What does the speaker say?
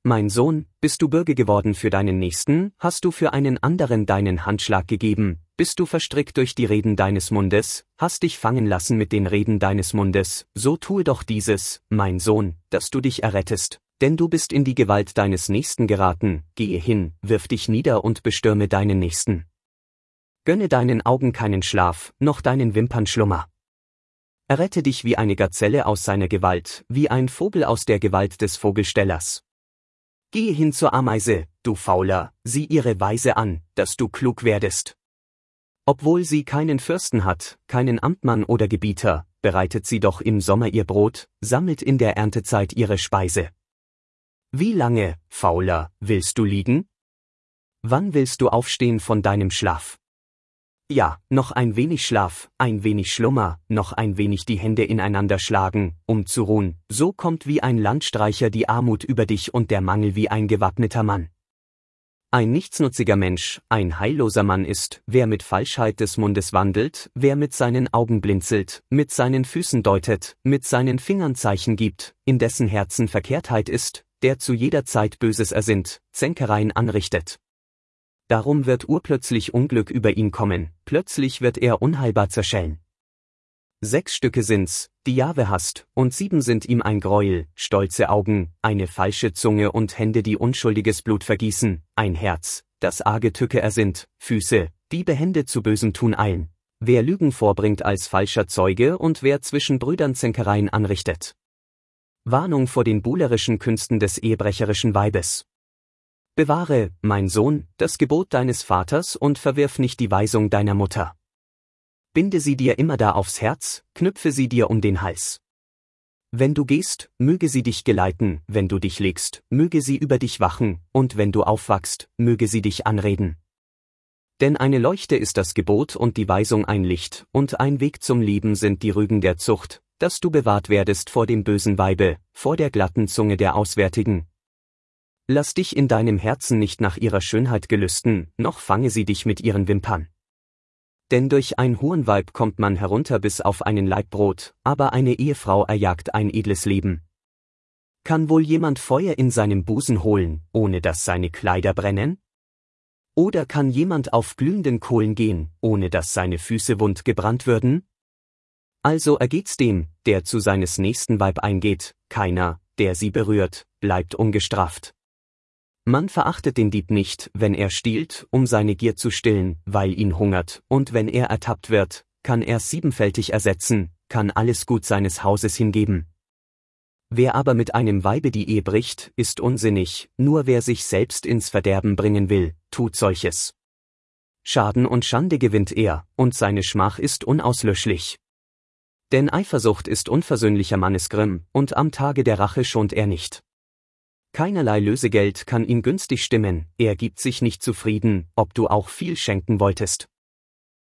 Mein Sohn, bist du Bürge geworden für deinen Nächsten, hast du für einen anderen deinen Handschlag gegeben, bist du verstrickt durch die Reden deines Mundes, hast dich fangen lassen mit den Reden deines Mundes, so tue doch dieses, mein Sohn, dass du dich errettest, denn du bist in die Gewalt deines Nächsten geraten, gehe hin, wirf dich nieder und bestürme deinen Nächsten. Gönne deinen Augen keinen Schlaf, noch deinen Wimpern Schlummer. Errette dich wie eine Gazelle aus seiner Gewalt, wie ein Vogel aus der Gewalt des Vogelstellers. Gehe hin zur Ameise, du Fauler, sieh ihre Weise an, dass du klug werdest. Obwohl sie keinen Fürsten hat, keinen Amtmann oder Gebieter, bereitet sie doch im Sommer ihr Brot, sammelt in der Erntezeit ihre Speise. Wie lange, Fauler, willst du liegen? Wann willst du aufstehen von deinem Schlaf? Ja, noch ein wenig Schlaf, ein wenig Schlummer, noch ein wenig die Hände ineinander schlagen, um zu ruhen, so kommt wie ein Landstreicher die Armut über dich und der Mangel wie ein gewappneter Mann. Ein nichtsnutziger Mensch, ein heilloser Mann ist, wer mit Falschheit des Mundes wandelt, wer mit seinen Augen blinzelt, mit seinen Füßen deutet, mit seinen Fingern Zeichen gibt, in dessen Herzen Verkehrtheit ist, der zu jeder Zeit Böses ersinnt, Zänkereien anrichtet. Darum wird urplötzlich Unglück über ihn kommen, plötzlich wird er unheilbar zerschellen. 6 Stücke sind's, die Jahwe hasst, und 7 sind ihm ein Greuel, stolze Augen, eine falsche Zunge und Hände, die unschuldiges Blut vergießen, ein Herz, das arge Tücke ersinnt, Füße, die behende zu Bösem tun eilen. Wer Lügen vorbringt als falscher Zeuge und wer zwischen Brüdern Zänkereien anrichtet. Warnung vor den buhlerischen Künsten des ehebrecherischen Weibes. Bewahre, mein Sohn, das Gebot deines Vaters und verwirf nicht die Weisung deiner Mutter. Binde sie dir immerdar aufs Herz, knüpfe sie dir um den Hals. Wenn du gehst, möge sie dich geleiten, wenn du dich legst, möge sie über dich wachen, und wenn du aufwachst, möge sie dich anreden. Denn eine Leuchte ist das Gebot und die Weisung ein Licht, und ein Weg zum Leben sind die Rügen der Zucht, dass du bewahrt werdest vor dem bösen Weibe, vor der glatten Zunge der Auswärtigen. Lass dich in deinem Herzen nicht nach ihrer Schönheit gelüsten, noch fange sie dich mit ihren Wimpern. Denn durch ein Hurenweib kommt man herunter bis auf einen Laib Brot, aber eine Ehefrau erjagt ein edles Leben. Kann wohl jemand Feuer in seinem Busen holen, ohne dass seine Kleider brennen? Oder kann jemand auf glühenden Kohlen gehen, ohne dass seine Füße wund gebrannt würden? Also ergeht's dem, der zu seines nächsten Weib eingeht, keiner, der sie berührt, bleibt ungestraft. Man verachtet den Dieb nicht, wenn er stiehlt, um seine Gier zu stillen, weil ihn hungert, und wenn er ertappt wird, kann er's siebenfältig ersetzen, kann alles Gut seines Hauses hingeben. Wer aber mit einem Weibe die Ehe bricht, ist unsinnig, nur wer sich selbst ins Verderben bringen will, tut solches. Schaden und Schande gewinnt er, und seine Schmach ist unauslöschlich. Denn Eifersucht ist unversöhnlicher Mannesgrimm, und am Tage der Rache schont er nicht. Keinerlei Lösegeld kann ihn günstig stimmen, er gibt sich nicht zufrieden, ob du auch viel schenken wolltest.